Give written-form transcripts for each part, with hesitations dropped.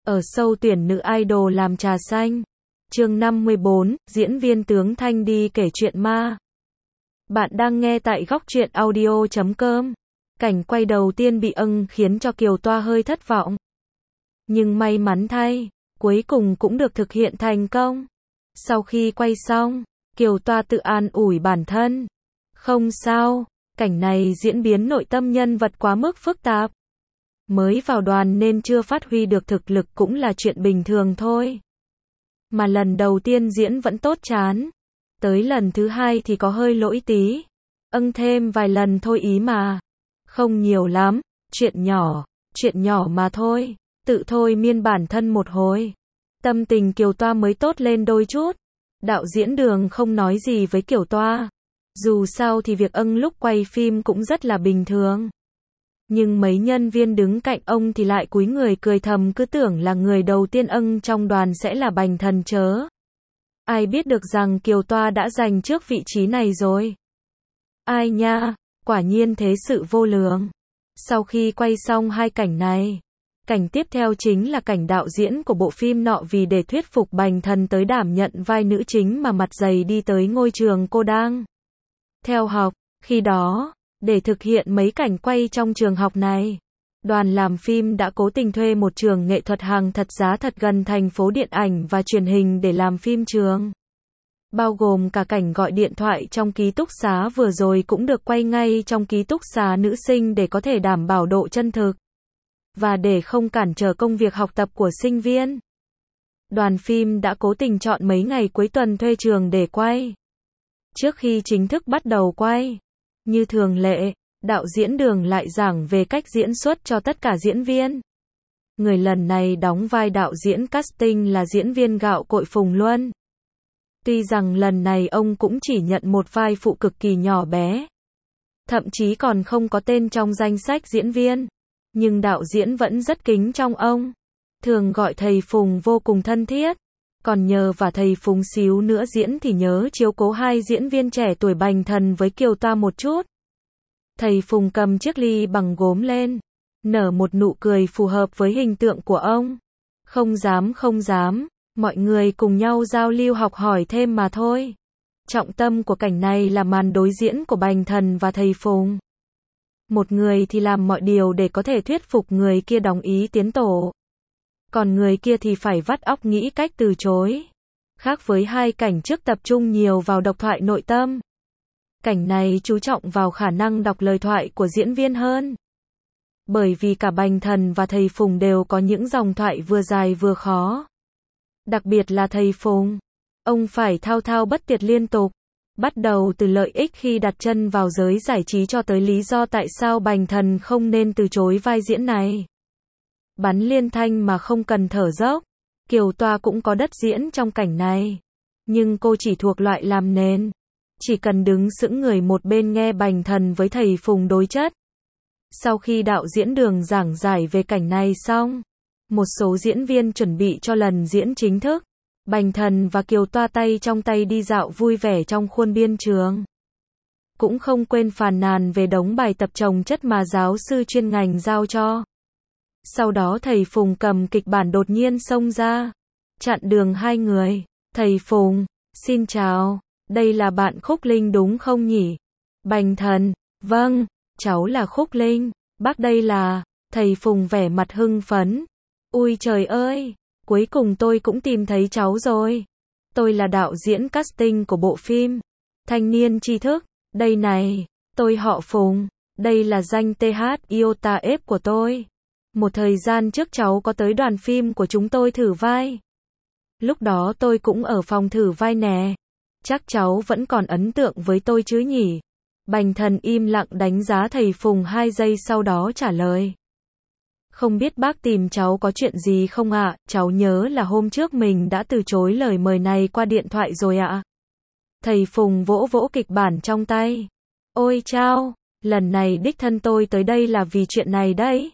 Ở sâu tuyển nữ idol làm trà xanh. Chương 54, diễn viên tướng Thanh đi kể chuyện ma. Bạn đang nghe tại góc truyện audio.com. Cảnh quay đầu tiên bị khiến cho Kiều Toa hơi thất vọng. Nhưng may mắn thay, cuối cùng cũng được thực hiện thành công. Sau khi quay xong, Kiều Toa tự an ủi bản thân. Không sao, cảnh này diễn biến nội tâm nhân vật quá mức phức tạp. Mới vào đoàn nên chưa phát huy được thực lực cũng là chuyện bình thường thôi. Mà lần đầu tiên diễn vẫn tốt chán. Tới lần thứ hai thì có hơi lỗi tí. Thêm vài lần thôi ý mà. Không nhiều lắm, chuyện nhỏ mà thôi. Tự thôi miên bản thân một hồi. Tâm tình Kiều Toa mới tốt lên đôi chút. Đạo diễn Đường không nói gì với Kiều Toa. Dù sao thì việc lúc quay phim cũng rất là bình thường. Nhưng mấy nhân viên đứng cạnh ông thì lại cúi người cười thầm, cứ tưởng là người đầu tiên trong đoàn sẽ là Bành Thần chớ. Ai biết được rằng Kiều Toa đã giành trước vị trí này rồi. Ai nha, quả nhiên thế sự vô lượng. Sau khi quay xong hai cảnh này, cảnh tiếp theo chính là cảnh đạo diễn của bộ phim nọ vì để thuyết phục Bành Thần tới đảm nhận vai nữ chính mà mặt dày đi tới ngôi trường cô đang theo học. Khi đó, để thực hiện mấy cảnh quay trong trường học này, đoàn làm phim đã cố tình thuê một trường nghệ thuật hàng thật giá thật gần thành phố điện ảnh và truyền hình để làm phim trường. Bao gồm cả cảnh gọi điện thoại trong ký túc xá vừa rồi cũng được quay ngay trong ký túc xá nữ sinh để có thể đảm bảo độ chân thực. Và để không cản trở công việc học tập của sinh viên, đoàn phim đã cố tình chọn mấy ngày cuối tuần thuê trường để quay. Trước khi chính thức bắt đầu quay, như thường lệ, đạo diễn Đường lại giảng về cách diễn xuất cho tất cả diễn viên. Người lần này đóng vai đạo diễn casting là diễn viên gạo cội Phùng Luân. Tuy rằng lần này ông cũng chỉ nhận một vai phụ cực kỳ nhỏ bé, thậm chí còn không có tên trong danh sách diễn viên, nhưng đạo diễn vẫn rất kính trọng ông, thường gọi thầy Phùng vô cùng thân thiết. Còn nhờ và thầy Phùng xíu nữa diễn thì nhớ chiếu cố hai diễn viên trẻ tuổi Bành Thần với Kiều Toa một chút. Thầy Phùng cầm chiếc ly bằng gốm lên, nở một nụ cười phù hợp với hình tượng của ông. Không dám, mọi người cùng nhau giao lưu học hỏi thêm mà thôi. Trọng tâm của cảnh này là màn đối diễn của Bành Thần và thầy Phùng. Một người thì làm mọi điều để có thể thuyết phục người kia đồng ý tiến tổ. Còn người kia thì phải vắt óc nghĩ cách từ chối. Khác với hai cảnh trước tập trung nhiều vào độc thoại nội tâm, cảnh này chú trọng vào khả năng đọc lời thoại của diễn viên hơn. Bởi vì cả Bành Thần và thầy Phùng đều có những dòng thoại vừa dài vừa khó. Đặc biệt là thầy Phùng, ông phải thao thao bất tuyệt liên tục. Bắt đầu từ lợi ích khi đặt chân vào giới giải trí cho tới lý do tại sao Bành Thần không nên từ chối vai diễn này. Bắn liên thanh mà không cần thở dốc. Kiều Toa cũng có đất diễn trong cảnh này. Nhưng cô chỉ thuộc loại làm nền. Chỉ cần đứng sững người một bên nghe Bành Thần với thầy Phùng đối chất. Sau khi đạo diễn Đường giảng giải về cảnh này xong, một số diễn viên chuẩn bị cho lần diễn chính thức. Bành Thần và Kiều Toa tay trong tay đi dạo vui vẻ trong khuôn viên trường. Cũng không quên phàn nàn về đống bài tập chồng chất mà giáo sư chuyên ngành giao cho. Sau đó thầy Phùng cầm kịch bản đột nhiên xông ra, chặn đường hai người. Thầy Phùng, xin chào, đây là bạn Khúc Linh đúng không nhỉ? Bành Thần, vâng, cháu là Khúc Linh, bác đây là... Thầy Phùng vẻ mặt hưng phấn. Ui trời ơi, cuối cùng tôi cũng tìm thấy cháu rồi. Tôi là đạo diễn casting của bộ phim Thanh niên tri thức. Đây này, tôi họ Phùng, đây là danh TH Iota F của tôi. Một thời gian trước cháu có tới đoàn phim của chúng tôi thử vai. Lúc đó tôi cũng ở phòng thử vai nè. Chắc cháu vẫn còn ấn tượng với tôi chứ nhỉ? Bành Thần im lặng đánh giá thầy Phùng 2 giây sau đó trả lời. Không biết bác tìm cháu có chuyện gì không ạ? Cháu nhớ là hôm trước mình đã từ chối lời mời này qua điện thoại rồi ạ. Thầy Phùng vỗ vỗ kịch bản trong tay. Ôi chao, lần này đích thân tôi tới đây là vì chuyện này đấy.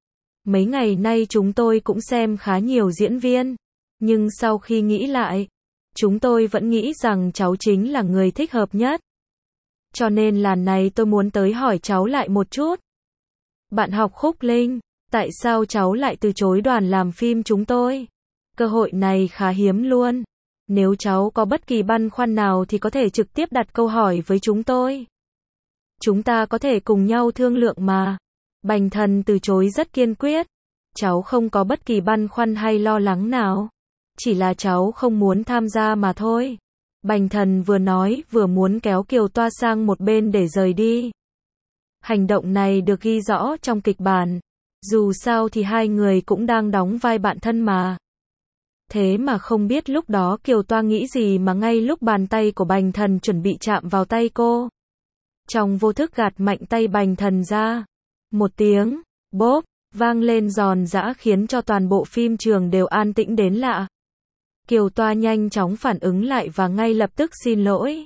Mấy ngày nay chúng tôi cũng xem khá nhiều diễn viên, nhưng sau khi nghĩ lại, chúng tôi vẫn nghĩ rằng cháu chính là người thích hợp nhất. Cho nên lần này tôi muốn tới hỏi cháu lại một chút. Bạn học Khúc Linh, Tại sao cháu lại từ chối đoàn làm phim chúng tôi? Cơ hội này khá hiếm luôn. Nếu cháu có bất kỳ băn khoăn nào thì có thể trực tiếp đặt câu hỏi với chúng tôi. Chúng ta có thể cùng nhau thương lượng mà. Bành Thần từ chối rất kiên quyết. Cháu không có bất kỳ băn khoăn hay lo lắng nào. Chỉ là cháu không muốn tham gia mà thôi. Bành Thần vừa nói vừa muốn kéo Kiều Toa sang một bên để rời đi. Hành động này được ghi rõ trong kịch bản. Dù sao thì hai người cũng đang đóng vai bạn thân mà. Thế mà không biết lúc đó Kiều Toa nghĩ gì mà ngay lúc bàn tay của Bành Thần chuẩn bị chạm vào tay cô. Trong vô thức gạt mạnh tay Bành Thần ra. Một tiếng, bốp, vang lên giòn giã khiến cho toàn bộ phim trường đều an tĩnh đến lạ. Kiều Toa nhanh chóng phản ứng lại và ngay lập tức xin lỗi.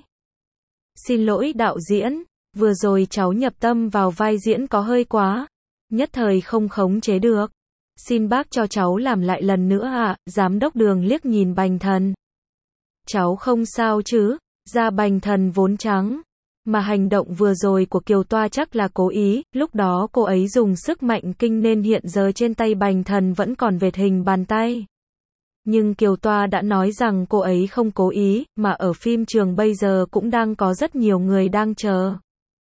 Xin lỗi đạo diễn, vừa rồi cháu nhập tâm vào vai diễn có hơi quá. Nhất thời không khống chế được. Xin bác cho cháu làm lại lần nữa ạ. Giám đốc Đường liếc nhìn Bành Thần. Cháu không sao chứ? Da Bành Thần vốn trắng. Mà hành động vừa rồi của Kiều Toa chắc là cố ý. Lúc đó cô ấy dùng sức mạnh kinh nên hiện giờ trên tay Bành Thần vẫn còn vệt hình bàn tay. Nhưng Kiều Toa đã nói rằng cô ấy không cố ý, mà ở phim trường bây giờ cũng đang có rất nhiều người đang chờ.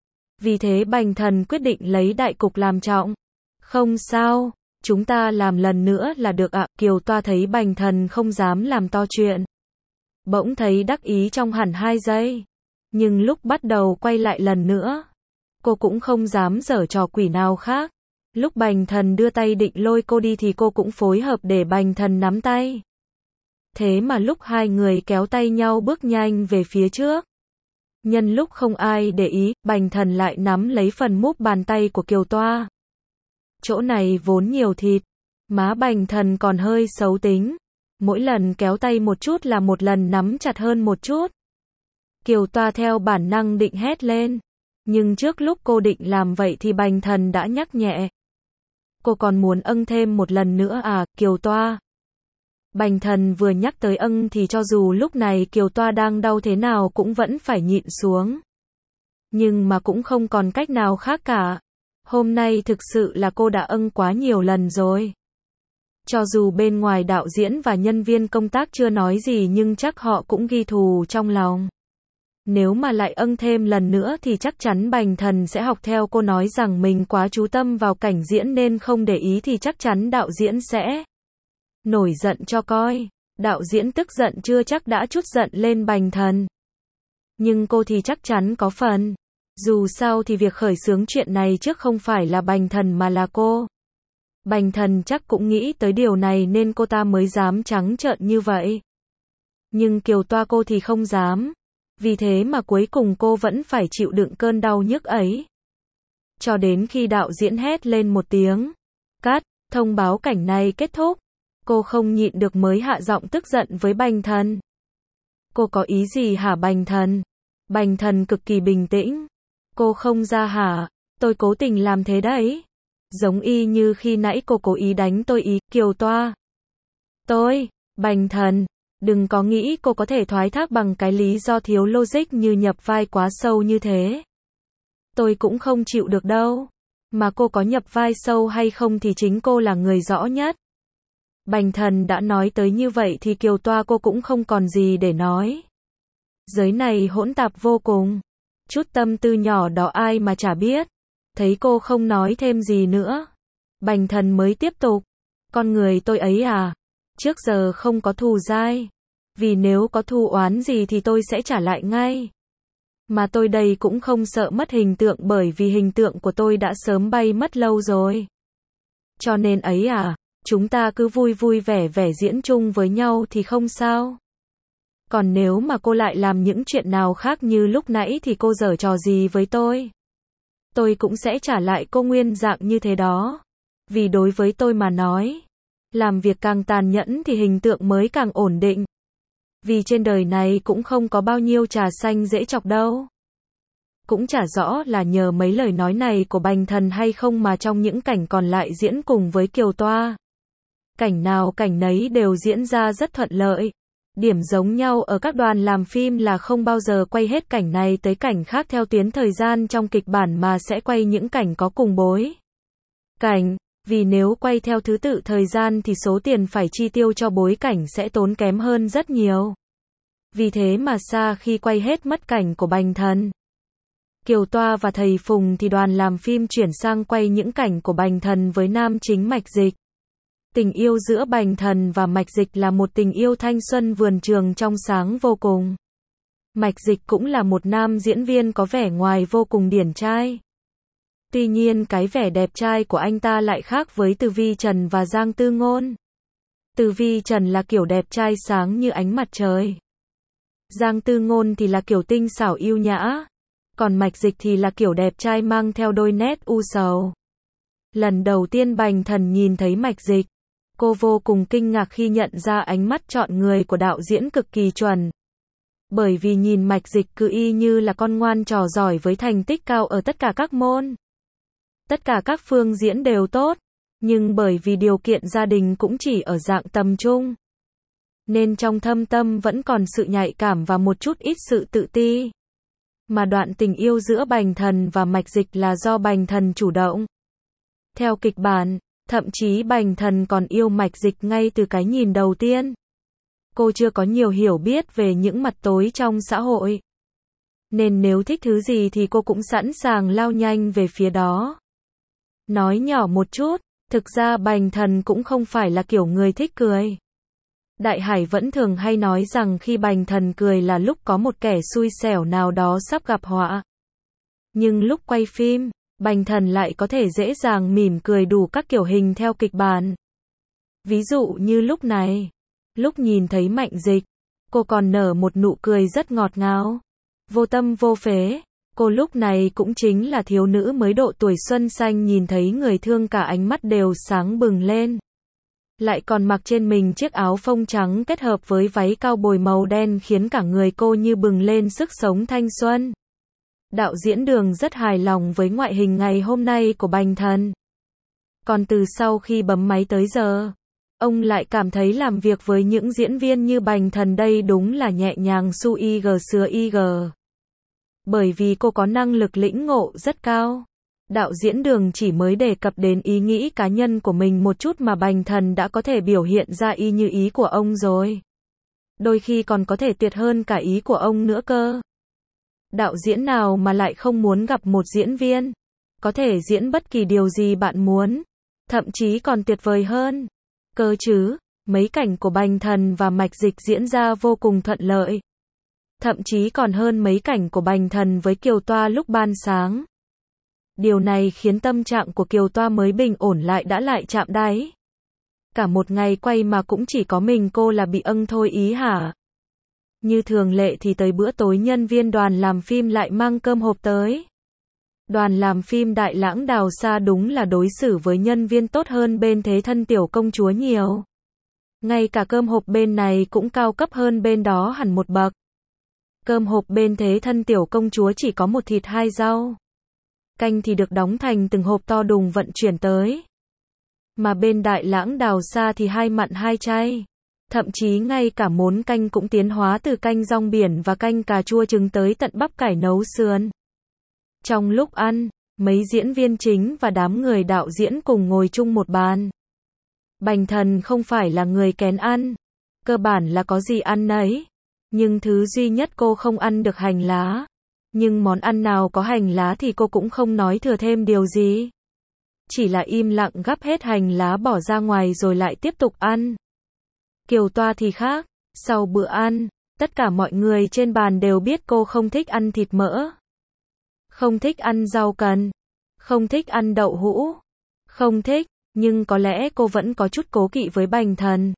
Vì thế Bành Thần quyết định lấy đại cục làm trọng. Không sao, chúng ta làm lần nữa là được ạ. Kiều Toa thấy Bành Thần không dám làm to chuyện. Bỗng thấy đắc ý trong hẳn 2 giây. Nhưng lúc bắt đầu quay lại lần nữa, cô cũng không dám giở trò quỷ nào khác. Lúc Bành Thần đưa tay định lôi cô đi thì cô cũng phối hợp để Bành Thần nắm tay. Thế mà lúc hai người kéo tay nhau bước nhanh về phía trước. Nhân lúc không ai để ý, Bành Thần lại nắm lấy phần múp bàn tay của Kiều Toa. Chỗ này vốn nhiều thịt, má Bành Thần còn hơi xấu tính. Mỗi lần kéo tay một chút là một lần nắm chặt hơn một chút. Kiều Toa theo bản năng định hét lên. Nhưng trước lúc cô định làm vậy thì Bành Thần đã nhắc nhẹ. Cô còn muốn âng thêm một lần nữa à, Kiều Toa? Bành Thần vừa nhắc tới âng thì cho dù lúc này Kiều Toa đang đau thế nào cũng vẫn phải nhịn xuống. Nhưng mà cũng không còn cách nào khác cả. Hôm nay thực sự là cô đã âng quá nhiều lần rồi. Cho dù bên ngoài đạo diễn và nhân viên công tác chưa nói gì nhưng chắc họ cũng ghi thù trong lòng. Nếu mà lại âng thêm lần nữa thì chắc chắn Bành Thần sẽ học theo cô nói rằng mình quá chú tâm vào cảnh diễn nên không để ý thì chắc chắn đạo diễn sẽ nổi giận cho coi. Đạo diễn tức giận chưa chắc đã trút giận lên Bành Thần. Nhưng cô thì chắc chắn có phần. Dù sao thì việc khởi xướng chuyện này trước không phải là Bành Thần mà là cô. Bành Thần chắc cũng nghĩ tới điều này nên cô ta mới dám trắng trợn như vậy. Nhưng Kiều Toa cô thì không dám. Vì thế mà cuối cùng cô vẫn phải chịu đựng cơn đau nhức ấy. Cho đến khi đạo diễn hét lên một tiếng. Cắt, thông báo cảnh này kết thúc. Cô không nhịn được mới hạ giọng tức giận với Bành Thần. Cô có ý gì hả Bành Thần? Bành Thần cực kỳ bình tĩnh. Cô không ra hả? Tôi cố tình làm thế đấy. Giống y như khi nãy cô cố ý đánh tôi ý, Kiều Toa. Bành Thần, đừng có nghĩ cô có thể thoái thác bằng cái lý do thiếu logic như nhập vai quá sâu như thế. Tôi cũng không chịu được đâu. Mà cô có nhập vai sâu hay không thì chính cô là người rõ nhất. Bành Thần đã nói tới như vậy thì Kiều Toa cô cũng không còn gì để nói. Giới này hỗn tạp vô cùng. Chút tâm tư nhỏ đó ai mà chả biết. Thấy cô không nói thêm gì nữa. Bành Thần mới tiếp tục. Con người tôi ấy à. Trước giờ không có thù dai. Vì nếu có thù oán gì thì tôi sẽ trả lại ngay. Mà tôi đây cũng không sợ mất hình tượng bởi vì hình tượng của tôi đã sớm bay mất lâu rồi. Cho nên ấy à. Chúng ta cứ vui vui vẻ vẻ diễn chung với nhau thì không sao. Còn nếu mà cô lại làm những chuyện nào khác như lúc nãy thì cô giở trò gì với tôi? Tôi cũng sẽ trả lại cô nguyên dạng như thế đó. Vì đối với tôi mà nói, làm việc càng tàn nhẫn thì hình tượng mới càng ổn định. Vì trên đời này cũng không có bao nhiêu trà xanh dễ chọc đâu. Cũng chả rõ là nhờ mấy lời nói này của Bành Thần hay không mà trong những cảnh còn lại diễn cùng với Kiều Toa. Cảnh nào cảnh nấy đều diễn ra rất thuận lợi. Điểm giống nhau ở các đoàn làm phim là không bao giờ quay hết cảnh này tới cảnh khác theo tuyến thời gian trong kịch bản mà sẽ quay những cảnh có cùng bối cảnh. Vì nếu quay theo thứ tự thời gian thì số tiền phải chi tiêu cho bối cảnh sẽ tốn kém hơn rất nhiều. Vì thế mà xa khi quay hết mất cảnh của Bành Thần, Kiều Toa và thầy Phùng thì đoàn làm phim chuyển sang quay những cảnh của Bành Thần với nam chính Mạch Dịch. Tình yêu giữa Bành Thần và Mạch Dịch là một tình yêu thanh xuân vườn trường trong sáng vô cùng. Mạch Dịch cũng là một nam diễn viên có vẻ ngoài vô cùng điển trai. Tuy nhiên cái vẻ đẹp trai của anh ta lại khác với Từ Vi Trần và Giang Tư Ngôn. Từ Vi Trần là kiểu đẹp trai sáng như ánh mặt trời. Giang Tư Ngôn thì là kiểu tinh xảo yêu nhã. Còn Mạch Dịch thì là kiểu đẹp trai mang theo đôi nét u sầu. Lần đầu tiên Bành Thần nhìn thấy Mạch Dịch, cô vô cùng kinh ngạc khi nhận ra ánh mắt chọn người của đạo diễn cực kỳ chuẩn. Bởi vì nhìn Mạch Dịch cứ y như là con ngoan trò giỏi với thành tích cao ở tất cả các môn. Tất cả các phương diễn đều tốt, nhưng bởi vì điều kiện gia đình cũng chỉ ở dạng tầm trung, nên trong thâm tâm vẫn còn sự nhạy cảm và một chút ít sự tự ti. Mà đoạn tình yêu giữa Bành Thần và Mạch Dịch là do Bành Thần chủ động. Theo kịch bản, thậm chí Bành Thần còn yêu Mạch Dịch ngay từ cái nhìn đầu tiên. Cô chưa có nhiều hiểu biết về những mặt tối trong xã hội, nên nếu thích thứ gì thì cô cũng sẵn sàng lao nhanh về phía đó. Nói nhỏ một chút, thực ra Bành Thần cũng không phải là kiểu người thích cười. Đại Hải vẫn thường hay nói rằng khi Bành Thần cười là lúc có một kẻ xui xẻo nào đó sắp gặp họa. Nhưng lúc quay phim, Bành Thần lại có thể dễ dàng mỉm cười đủ các kiểu hình theo kịch bản. Ví dụ như lúc này, lúc nhìn thấy Mạnh Dịch, cô còn nở một nụ cười rất ngọt ngào, vô tâm vô phế. Cô lúc này cũng chính là thiếu nữ mới độ tuổi xuân xanh, nhìn thấy người thương cả ánh mắt đều sáng bừng lên. Lại còn mặc trên mình chiếc áo phông trắng kết hợp với váy cao bồi màu đen khiến cả người cô như bừng lên sức sống thanh xuân. Đạo diễn Đường rất hài lòng với ngoại hình ngày hôm nay của Bành Thần. Còn từ sau khi bấm máy tới giờ, ông lại cảm thấy làm việc với những diễn viên như Bành Thần đây đúng là nhẹ nhàng su ig sứa ig. Bởi vì cô có năng lực lĩnh ngộ rất cao. Đạo diễn Đường chỉ mới đề cập đến ý nghĩ cá nhân của mình một chút mà Bành Thần đã có thể biểu hiện ra y như ý của ông rồi. Đôi khi còn có thể tuyệt hơn cả ý của ông nữa cơ. Đạo diễn nào mà lại không muốn gặp một diễn viên có thể diễn bất kỳ điều gì bạn muốn, thậm chí còn tuyệt vời hơn. Cơ chứ, mấy cảnh của Bành Thần và Mạch Dịch diễn ra vô cùng thuận lợi. Thậm chí còn hơn mấy cảnh của Bành Thần với Kiều Toa lúc ban sáng. Điều này khiến tâm trạng của Kiều Toa mới bình ổn lại chạm đáy. Cả một ngày quay mà cũng chỉ có mình cô là bị âng thôi ý hả? Như thường lệ thì tới bữa tối nhân viên đoàn làm phim lại mang cơm hộp tới. Đoàn làm phim Đại Lãng Đào Sa đúng là đối xử với nhân viên tốt hơn bên Thế Thân Tiểu Công Chúa nhiều. Ngay cả cơm hộp bên này cũng cao cấp hơn bên đó hẳn một bậc. Cơm hộp bên Thế Thân Tiểu Công Chúa chỉ có một thịt hai rau. Canh thì được đóng thành từng hộp to đùng vận chuyển tới. Mà bên Đại Lãng Đào Sa thì hai mặn hai chay. Thậm chí ngay cả món canh cũng tiến hóa từ canh rong biển và canh cà chua trứng tới tận bắp cải nấu sườn. Trong lúc ăn, mấy diễn viên chính và đám người đạo diễn cùng ngồi chung một bàn. Bành Thần không phải là người kén ăn. Cơ bản là có gì ăn nấy. Nhưng thứ duy nhất cô không ăn được hành lá. Nhưng món ăn nào có hành lá thì cô cũng không nói thừa thêm điều gì. Chỉ là im lặng gắp hết hành lá bỏ ra ngoài rồi lại tiếp tục ăn. Kiều Toa thì khác. Sau bữa ăn, tất cả mọi người trên bàn đều biết cô không thích ăn thịt mỡ. Không thích ăn rau cần. Không thích ăn đậu hũ. Không thích, nhưng có lẽ cô vẫn có chút cố kỵ với Bành Thần.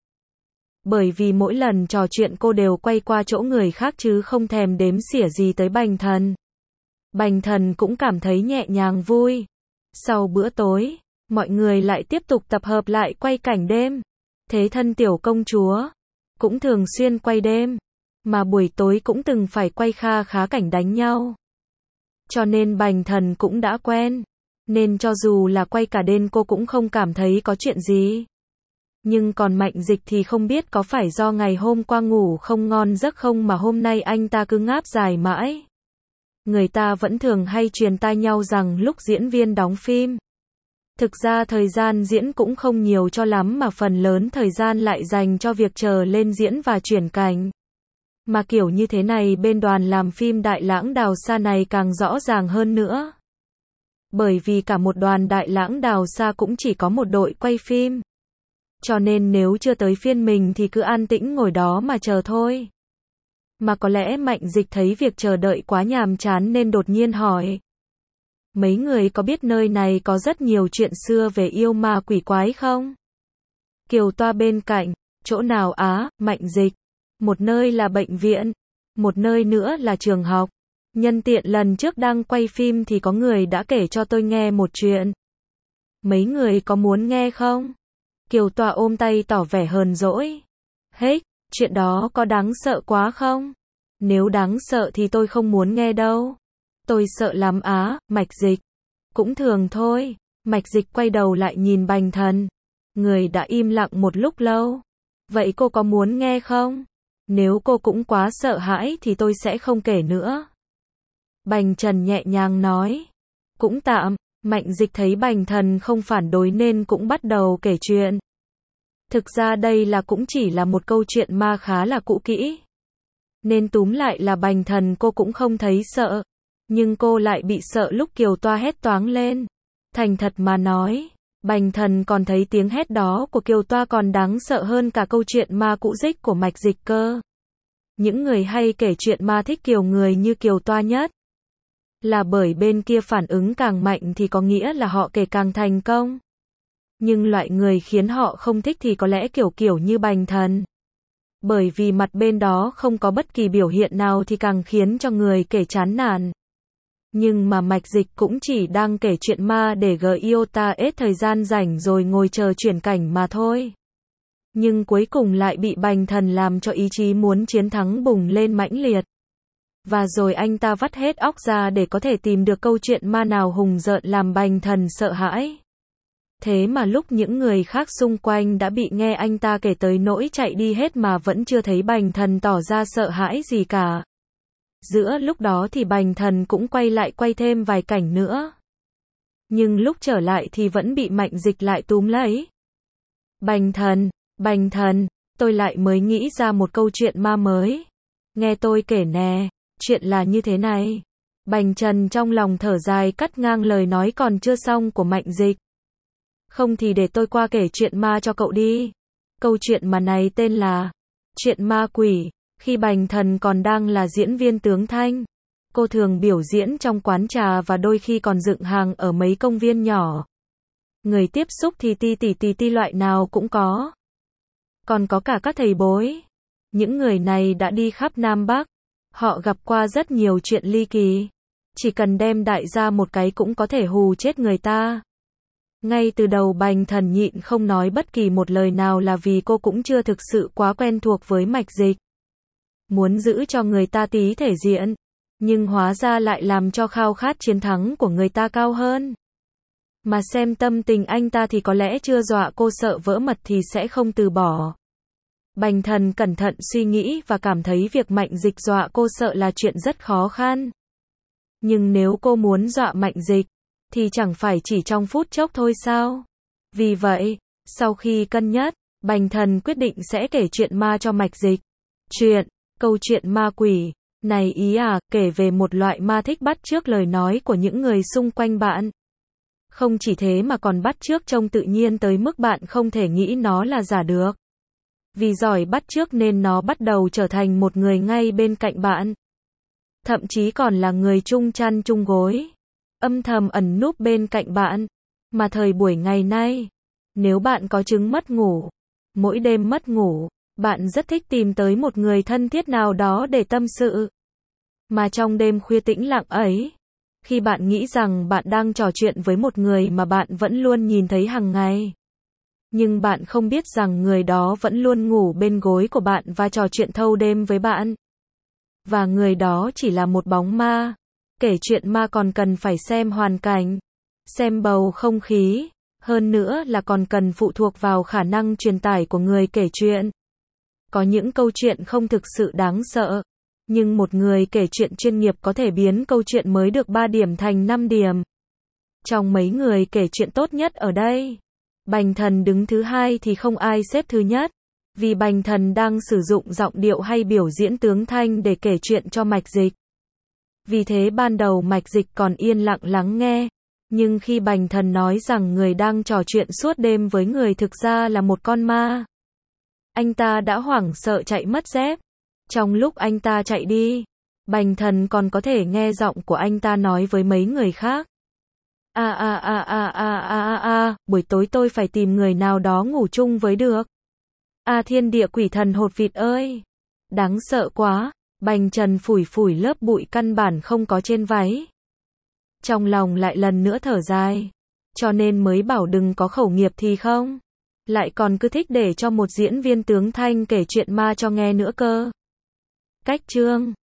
Bởi vì mỗi lần trò chuyện cô đều quay qua chỗ người khác chứ không thèm đếm xỉa gì tới Bành Thần. Bành Thần cũng cảm thấy nhẹ nhàng vui. Sau bữa tối, mọi người lại tiếp tục tập hợp lại quay cảnh đêm. Thế Thân Tiểu Công Chúa cũng thường xuyên quay đêm, mà buổi tối cũng từng phải quay kha khá cảnh đánh nhau. Cho nên Bành Thần cũng đã quen. Nên cho dù là quay cả đêm cô cũng không cảm thấy có chuyện gì. Nhưng còn Mạnh Dịch thì không biết có phải do ngày hôm qua ngủ không ngon giấc không mà hôm nay anh ta cứ ngáp dài mãi. Người ta vẫn thường hay truyền tai nhau rằng lúc diễn viên đóng phim, Thực ra thời gian diễn cũng không nhiều cho lắm mà phần lớn thời gian lại dành cho việc chờ lên diễn và chuyển cảnh. Mà kiểu như thế này bên đoàn làm phim Đại Lãng Đào Sa này càng rõ ràng hơn nữa. Bởi vì cả một đoàn Đại Lãng Đào Sa cũng chỉ có một đội quay phim. Cho nên nếu chưa tới phiên mình thì cứ an tĩnh ngồi đó mà chờ thôi. Mà có lẽ Mạnh Dịch thấy việc chờ đợi quá nhàm chán nên đột nhiên hỏi. Mấy người có biết nơi này có rất nhiều chuyện xưa về yêu ma quỷ quái không? Kiều Toa bên cạnh, chỗ nào á, Mạnh Dịch? Một nơi là bệnh viện, một nơi nữa là trường học. Nhân tiện lần trước đang quay phim thì có người đã kể cho tôi nghe một chuyện. Mấy người có muốn nghe không? Kiều Toa ôm tay tỏ vẻ hờn dỗi. Hết, chuyện đó có đáng sợ quá không? Nếu đáng sợ thì tôi không muốn nghe đâu. Tôi sợ lắm á, Mạch Dịch. Cũng thường thôi. Mạch Dịch quay đầu lại nhìn Bành Thần. Người đã im lặng một lúc lâu. Vậy cô có muốn nghe không? Nếu cô cũng quá sợ hãi thì tôi sẽ không kể nữa. Bành Trần nhẹ nhàng nói. Cũng tạm. Mạnh Dịch thấy Bành Thần không phản đối nên cũng bắt đầu kể chuyện. Thực ra đây cũng chỉ là một câu chuyện ma khá là cũ kỹ. Nên túm lại là Bành Thần cô cũng không thấy sợ. Nhưng cô lại bị sợ lúc Kiều Toa hét toáng lên. Thành thật mà nói, Bành Thần còn thấy tiếng hét đó của Kiều Toa còn đáng sợ hơn cả câu chuyện ma cũ dích của Mạch Dịch cơ. Những người hay kể chuyện ma thích kiểu người như Kiều Toa nhất. Là bởi bên kia phản ứng càng mạnh thì có nghĩa là họ kể càng thành công. Nhưng loại người khiến họ không thích thì có lẽ kiểu như Bành Thần. Bởi vì mặt bên đó không có bất kỳ biểu hiện nào thì càng khiến cho người kể chán nản. Nhưng mà Mạch Dịch cũng chỉ đang kể chuyện ma để gợi yêu ta hết thời gian rảnh rồi ngồi chờ chuyển cảnh mà thôi. Nhưng cuối cùng lại bị Bành Thần làm cho ý chí muốn chiến thắng bùng lên mãnh liệt. Và rồi anh ta vắt hết óc ra để có thể tìm được câu chuyện ma nào hùng rợn làm Bành Thần sợ hãi. Thế mà lúc những người khác xung quanh đã bị nghe anh ta kể tới nỗi chạy đi hết mà vẫn chưa thấy Bành Thần tỏ ra sợ hãi gì cả. Giữa lúc đó thì Bành Thần cũng quay thêm vài cảnh nữa. Nhưng lúc trở lại thì vẫn bị Mạnh Dịch lại túm lấy. Bành Thần, tôi lại mới nghĩ ra một câu chuyện ma mới. Nghe tôi kể nè, chuyện là như thế này. Bành Trần trong lòng thở dài cắt ngang lời nói còn chưa xong của Mạnh Dịch. Không thì để tôi qua kể chuyện ma cho cậu đi. Câu chuyện mà này tên là Chuyện ma quỷ. Khi Bành Thần còn đang là diễn viên tướng Thanh, cô thường biểu diễn trong quán trà và đôi khi còn dựng hàng ở mấy công viên nhỏ. Người tiếp xúc thì ti loại nào cũng có. Còn có cả các thầy bối. Những người này đã đi khắp Nam Bắc. Họ gặp qua rất nhiều chuyện ly kỳ. Chỉ cần đem đại ra một cái cũng có thể hù chết người ta. Ngay từ đầu Bành Thần nhịn không nói bất kỳ một lời nào là vì cô cũng chưa thực sự quá quen thuộc với Mạch Dịch. Muốn giữ cho người ta tí thể diện, nhưng hóa ra lại làm cho khao khát chiến thắng của người ta cao hơn. Mà xem tâm tình anh ta thì có lẽ chưa dọa cô sợ vỡ mật thì sẽ không từ bỏ. Bành Thần cẩn thận suy nghĩ và cảm thấy việc Mạnh Dịch dọa cô sợ là chuyện rất khó khăn. Nhưng nếu cô muốn dọa Mạnh Dịch, thì chẳng phải chỉ trong phút chốc thôi sao? Vì vậy, sau khi cân nhắc, Bành Thần quyết định sẽ kể chuyện ma cho Mạch Dịch. Câu chuyện ma quỷ này kể về một loại ma thích bắt chước lời nói của những người xung quanh bạn. Không chỉ thế mà còn bắt chước trông tự nhiên tới mức bạn không thể nghĩ nó là giả được. Vì giỏi bắt chước nên nó bắt đầu trở thành một người ngay bên cạnh bạn. Thậm chí còn là người chung chăn chung gối. Âm thầm ẩn núp bên cạnh bạn. Mà thời buổi ngày nay, nếu bạn có chứng mất ngủ, mỗi đêm mất ngủ, bạn rất thích tìm tới một người thân thiết nào đó để tâm sự. Mà trong đêm khuya tĩnh lặng ấy, khi bạn nghĩ rằng bạn đang trò chuyện với một người mà bạn vẫn luôn nhìn thấy hàng ngày, nhưng bạn không biết rằng người đó vẫn luôn ngủ bên gối của bạn và trò chuyện thâu đêm với bạn. Và người đó chỉ là một bóng ma. Kể chuyện ma còn cần phải xem hoàn cảnh, xem bầu không khí, hơn nữa là còn cần phụ thuộc vào khả năng truyền tải của người kể chuyện. Có những câu chuyện không thực sự đáng sợ, nhưng một người kể chuyện chuyên nghiệp có thể biến câu chuyện mới được 3 điểm thành 5 điểm. Trong mấy người kể chuyện tốt nhất ở đây, Bành Thần đứng thứ hai thì không ai xếp thứ nhất. Vì Bành Thần đang sử dụng giọng điệu hay biểu diễn tướng thanh để kể chuyện cho Mạch Dịch. Vì thế ban đầu Mạch Dịch còn yên lặng lắng nghe. Nhưng khi Bành Thần nói rằng người đang trò chuyện suốt đêm với người thực ra là một con ma, anh ta đã hoảng sợ chạy mất dép. Trong lúc anh ta chạy đi, Bành Thần còn có thể nghe giọng của anh ta nói với mấy người khác. Buổi tối tôi phải tìm người nào đó ngủ chung với được. Thiên địa quỷ thần hột vịt ơi. Đáng sợ quá. Bành Trần phủi phủi lớp bụi căn bản không có trên váy. Trong lòng lại lần nữa thở dài. Cho nên mới bảo đừng có khẩu nghiệp thì không. Lại còn cứ thích để cho một diễn viên tướng thanh kể chuyện ma cho nghe nữa cơ. Cách chương